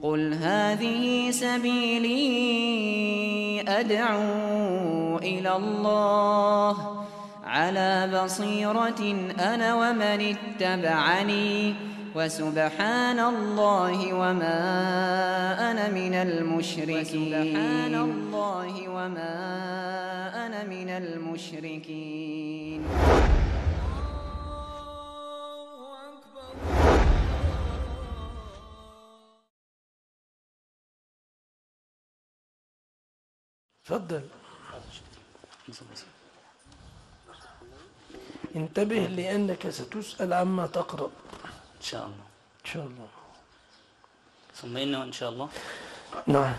قل هذه سبيلي أدعو إلى الله على بصيرة أنا ومن اتبعني وسبحان الله وما أنا من المشركين. تفضل. انتبه لأنك ستسأل عما تقرأ إن شاء الله. إن شاء الله. ثم إنه إن شاء الله. نعم.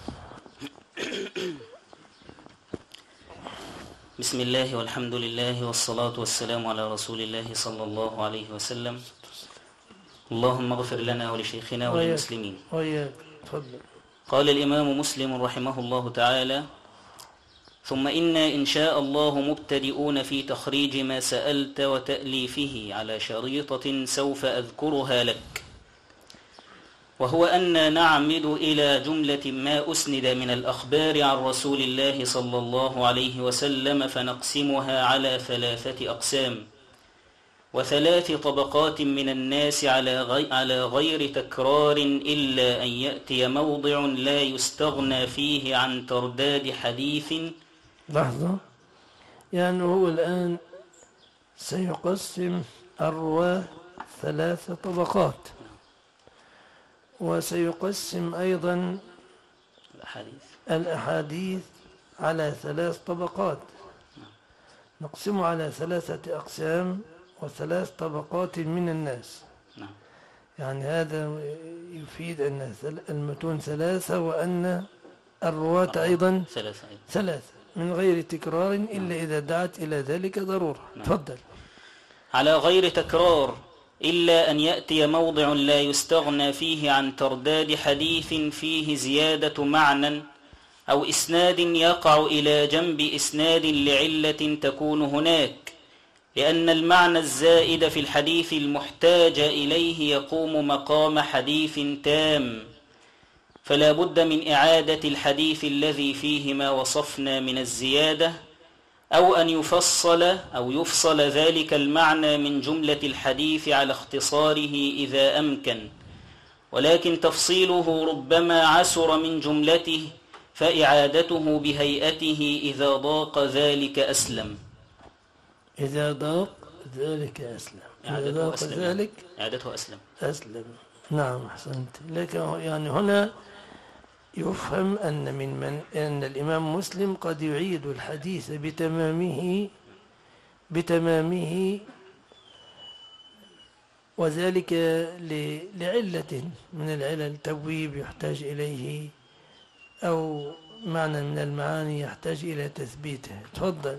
بسم الله والحمد لله والصلاة والسلام على رسول الله صلى الله عليه وسلم. اللهم اغفر لنا ولشيخنا وللمسلمين. وياك. تفضل. قال الإمام مسلم رحمه الله تعالى: ثم إنا إن شاء الله مبتدئون في تخريج ما سألت وتأليفه على شريطة سوف أذكرها لك، وهو أن نعمد إلى جملة ما أسند من الأخبار عن رسول الله صلى الله عليه وسلم فنقسمها على 3 أقسام و3 طبقات من الناس على غير تكرار إلا أن يأتي موضع لا يستغنى فيه عن ترداد حديث. لحظة، يعني هو الآن سيقسم الرواة 3 طبقات، وسيقسم أيضا الأحاديث على 3 طبقات، نقسم على 3 أقسام و3 طبقات من الناس. يعني هذا يفيد أن المتون 3 وأن الرواة أيضا 3 من غير تكرار إلا إذا دعت إلى ذلك ضرورة. تفضل. على غير تكرار إلا أن يأتي موضع لا يستغنى فيه عن ترداد حديث فيه زيادة معنى أو إسناد يقع إلى جنب إسناد لعلة تكون هناك، لأن المعنى الزائد في الحديث المحتاج إليه يقوم مقام حديث تام، فلا بد من إعادة الحديث الذي فيه ما وصفنا من الزيادة، أو أن يفصل ذلك المعنى من جملة الحديث على اختصاره إذا أمكن، ولكن تفصيله ربما عسر من جملته، فإعادته بهيئته إذا ضاق ذلك أسلم. إذا ضاق ذلك أسلم. إعادته أسلم. نعم، أحسنت. لكن يعني هنا يفهم أن الإمام مسلم قد يعيد الحديث بتمامه وذلك لعلة من العلل، تبويب يحتاج إليه أو معنى من المعاني يحتاج إلى تثبيته. تفضل.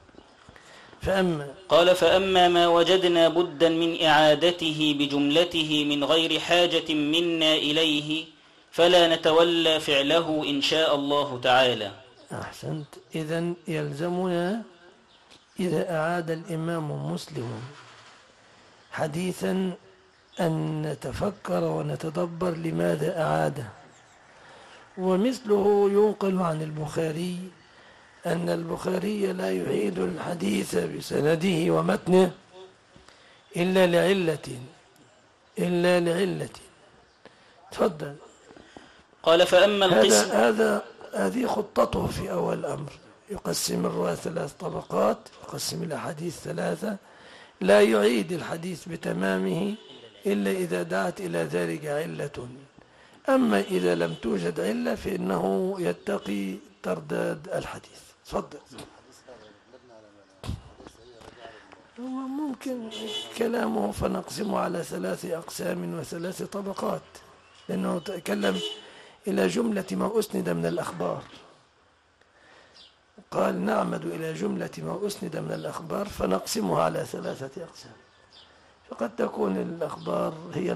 فأما ما وجدنا بدا من إعادته بجملته من غير حاجة منا إليه فلا نتولى فعله إن شاء الله تعالى. أحسنت. إذن يلزمنا إذا أعاد الإمام مسلم حديثا أن نتفكر ونتدبر لماذا أعاده. ومثله ينقل عن البخاري أن البخاري لا يعيد الحديث بسنده ومتنه إلا لعلة. تفضل. قال فأما القسم هذه خطته في أول الأمر، يقسم الرواة 3 طبقات، يقسم الأحاديث 3، لا يعيد الحديث بتمامه إلا إذا دعت إلى ذلك علة. أما إذا لم توجد علة فإنه يتقي ترداد الحديث. تفضل. ممكن كلامه فنقسمه على 3 أقسام و3 طبقات، لأنه تكلم إلى جملة ما أسند من الأخبار. قال نعمد إلى جملة ما أسند من الأخبار فنقسمها على 3 أقسام، فقد تكون الأخبار هي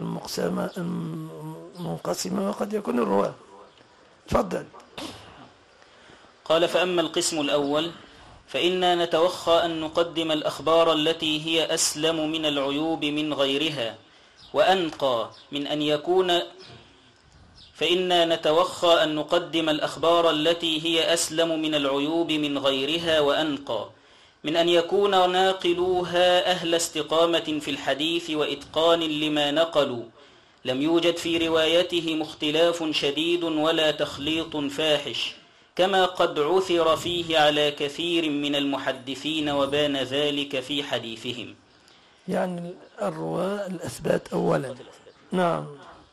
المنقسمة وقد يكون الرواة. تفضل. قال فأما القسم الأول فإنا نتوخى أن نقدم الأخبار التي هي أسلم من العيوب من غيرها وأنقى من أن يكون فإنا نتوخى أن نقدم الأخبار التي هي أسلم من العيوب من غيرها وأنقى من أن يكون ناقلوها أهل استقامة في الحديث وإتقان لما نقلوا لم يوجد في روايتهم اختلاف شديد ولا تخليط فاحش، كما قد عثر فيه على كثير من المحدثين وبان ذلك في حديثهم. يعني الرواة الأثبات أولا. نعم.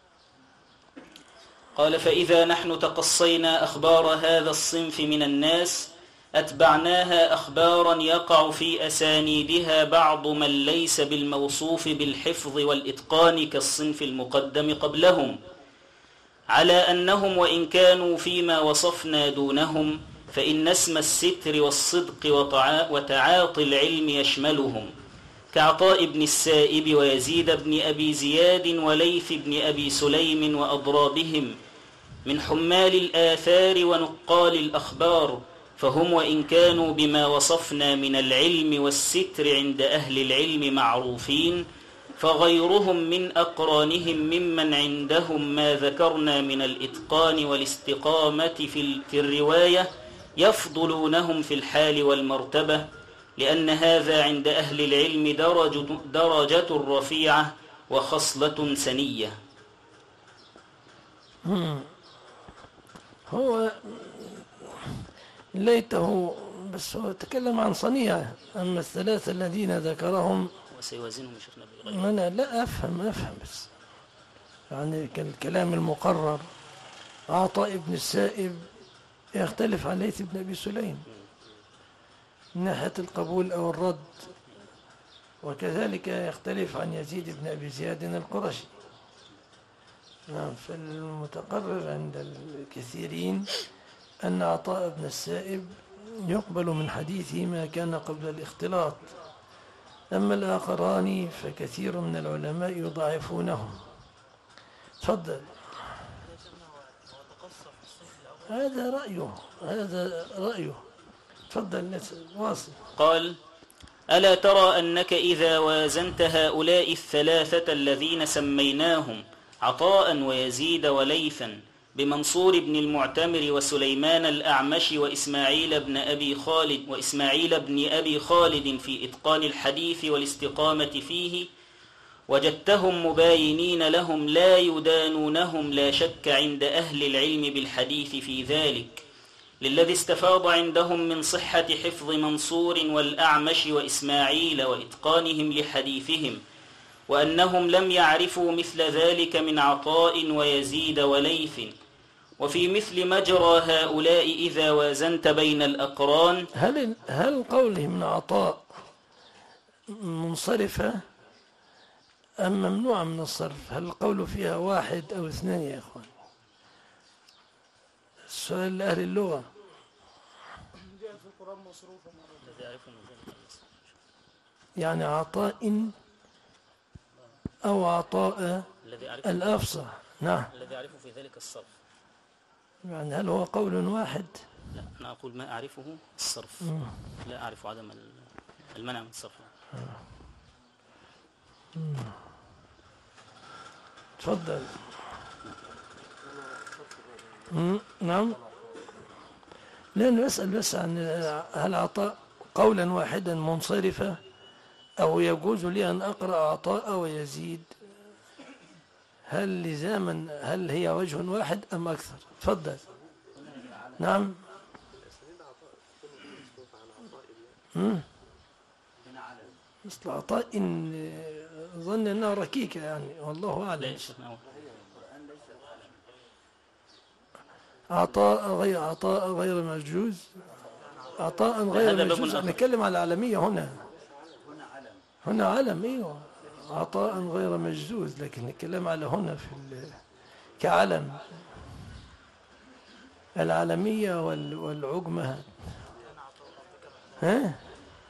قال: فإذا نحن تقصينا أخبار هذا الصنف من الناس أتبعناها أخبارا يقع في أسانيدها بعض من ليس بالموصوف بالحفظ والإتقان كالصنف المقدم قبلهم، على أنهم وإن كانوا فيما وصفنا دونهم فإن اسم الستر والصدق وتعاطي العلم يشملهم، كعطاء بن السائب ويزيد بن أبي زياد وليث بن أبي سليم وأضرابهم من حمال الآثار ونقال الأخبار، فهم وإن كانوا بما وصفنا من العلم والستر عند أهل العلم معروفين، فغيرهم من أقرانهم ممن عندهم ما ذكرنا من الإتقان والاستقامة في الرواية يفضلونهم في الحال والمرتبة، لأن هذا عند أهل العلم درجة رفيعة وخصلة سنية. هو ليته بس هو تكلم عن صنيعة، أما الثلاثة الذين ذكرهم وسيوازنهم شيخنا بالغير. أنا لا أفهم بس يعني كالكلام المقرر. عطاء بن السائب يختلف عن ليث بن أبي سليم من ناحية القبول أو الرد، وكذلك يختلف عن يزيد بن أبي زياد القرشي. نعم. فالمتقرر عند الكثيرين أن عطاء بن السائب يقبل من حديثه ما كان قبل الاختلاط، أما الآخران فكثير من العلماء يضاعفونهم. تفضل. هذا رأيه. تفضل واصل. قال: ألا ترى أنك إذا وازنت هؤلاء الثلاثة الذين سميناهم عطاء ويزيد وليثا بمنصور بن المعتمر وسليمان الأعمش وإسماعيل بن أبي خالد في إتقان الحديث والاستقامة فيه، وجدتهم مباينين لهم لا يدانونهم لا شك عند أهل العلم بالحديث في ذلك، للذي استفاض عندهم من صحة حفظ منصور والأعمش وإسماعيل وإتقانهم لحديثهم، وأنهم لم يعرفوا مثل ذلك من عطاء ويزيد وليث. وفي مثل مجرى هؤلاء إذا وازنت بين الأقران، هل قوله من عطاء منصرفة أم ممنوعة من الصرف؟ هل القول فيها واحد أو اثنين يا إخوان؟ السؤال لأهل اللغة. يعني عطاء أو عطاء الأفصح. نعم. الذي أعرفه في ذلك الصرف. يعني هل هو قول واحد؟ لا، أنا أقول ما أعرفه الصرف. لا أعرف عدم المنع من الصرف. تفضل. نعم. لأنه أسأل بس عن هل عطاء قولا واحدا منصرفة أو يجوز لي أن أقرأ عطاء ويزيد؟ هل لزاما هل هي وجه واحد أم أكثر؟ تفضل. نعم. مثل عطاء ظن أنها ركيكة يعني، والله أعلم. عطاء غير مجوز. عطاء غير مجوز. نتكلم على العالمية هنا علم. ايوه عطاء غير مجوز، لكن نتكلم على هنا كعلم العالمية والعجمة. ها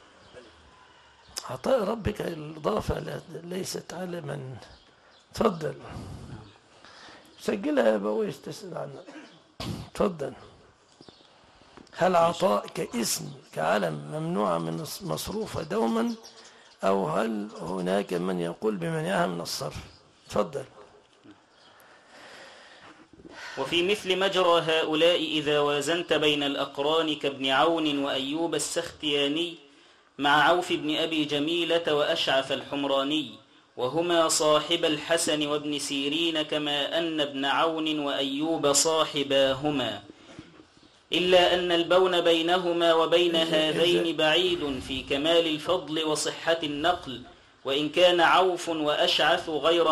عطاء ربك الإضافة ليست علما. تفضل. سجلها يا بويس تسأل عنها. تفضل. هل عطاء كاسم كعلم ممنوع من مصروفة دوما، أو هل هناك من يقول بمنعها من الصرف؟ تفضل. وفي مثل مجرى هؤلاء إذا وازنت بين الأقران كابن عون وأيوب السختياني مع عوف بن أبي جميلة وأشعث الحمراني، وهما صاحب الحسن وابن سيرين، كما أن ابن عون وأيوب صاحباهما، إلا أن البون بينهما وبين هذين بعيد في كمال الفضل وصحة النقل، وإن كان عوف وأشعث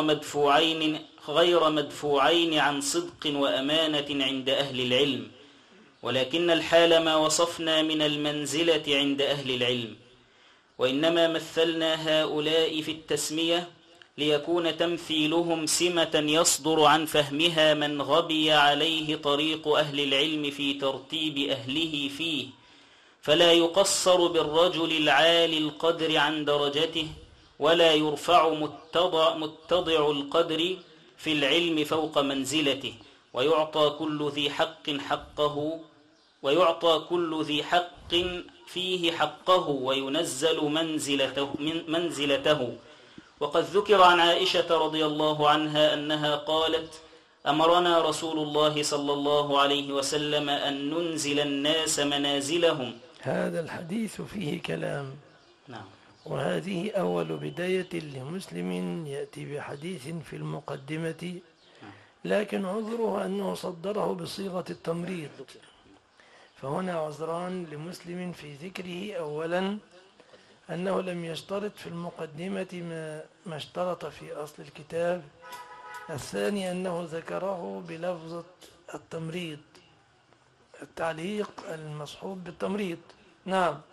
غير مدفوعين عن صدق وأمانة عند أهل العلم، ولكن الحال ما وصفنا من المنزلة عند أهل العلم، وإنما مثلنا هؤلاء في التسمية ليكون تمثيلهم سمة يصدر عن فهمها من غبي عليه طريق أهل العلم في ترتيب أهله فيه، فلا يقصر بالرجل العالي القدر عن درجته، ولا يرفع متضع القدر في العلم فوق منزلته، ويعطى كل ذي حق فيه حقه، وينزل منزلته. وقد ذكر عن عائشة رضي الله عنها أنها قالت: أمرنا رسول الله صلى الله عليه وسلم أن ننزل الناس منازلهم. هذا الحديث فيه كلام. نعم. وهذه أول بداية لمسلم يأتي بحديث في المقدمة، لكن عذره أنه صدره بصيغة التمريض، فهنا عذران لمسلم في ذكره. أولا أنه لم يشترط في المقدمة ما اشترط في أصل الكتاب. الثاني أنه ذكره بلفظة التمريض، التعليق المصحوب بالتمريض. نعم،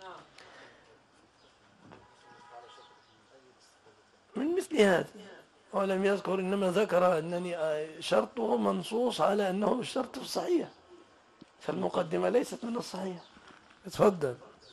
من مثل هذا. ولم يذكر، إنما ذكر أنني شرطه منصوص على أنه الشرط الصحيح، فالمقدمة ليست من الصحيح. اتفضل.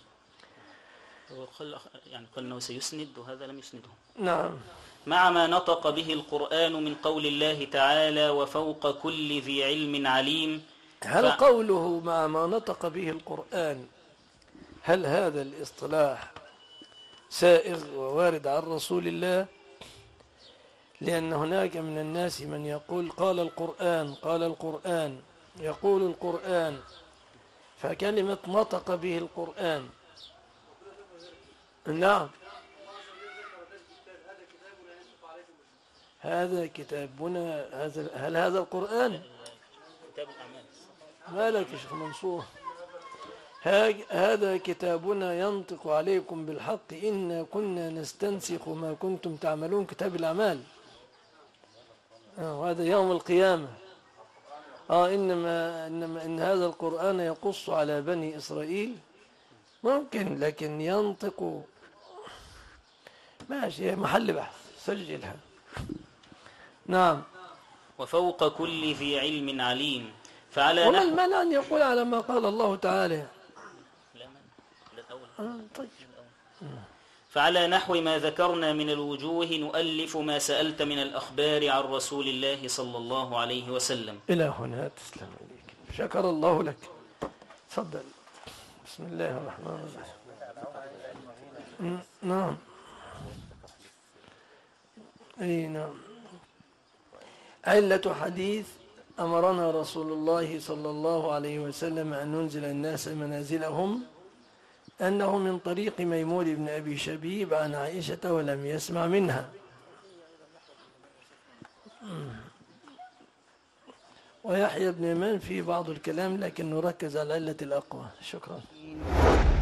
يعني قال أنه سيسند وهذا لم يسنده. نعم. مع ما نطق به القرآن من قول الله تعالى: وفوق كل ذي علم عليم. هل قوله مع ما نطق به القرآن، هل هذا الاصطلاح سائغ ووارد عن رسول الله؟ لأن هناك من الناس من يقول قال القرآن، قال القرآن، يقول القرآن، فكلمة نطق به القرآن. نعم، هذا كتابنا، هل هذا القرآن؟ كتاب الأعمال. مالك يا شيخ منصور؟ هذا كتابنا ينطق عليكم بالحق إنا كنا نستنسخ ما كنتم تعملون، كتاب الأعمال. وهذا يوم القيامة. إن هذا القرآن يقص على بني إسرائيل، ممكن، لكن ينطق ماشي، محل بحث، سجلها. نعم. وفوق كل ذي علم عليم. وما المانع أن يقول على ما قال الله تعالى؟ طيب. فعلى نحو ما ذكرنا من الوجوه نؤلف ما سألت من الأخبار عن رسول الله صلى الله عليه وسلم. إلى هنا. تسلم عليك، شكر الله لك. تفضل. بسم الله الرحمن الرحيم. نعم. أي نعم. علة حديث أمرنا رسول الله صلى الله عليه وسلم أن ننزل الناس منازلهم، أنه من طريق ميمون بن أبي شبيب عن عائشة ولم يسمع منها. ويحيى بن يمان في بعض الكلام، لكن نركز على العلة الأقوى. شكرا.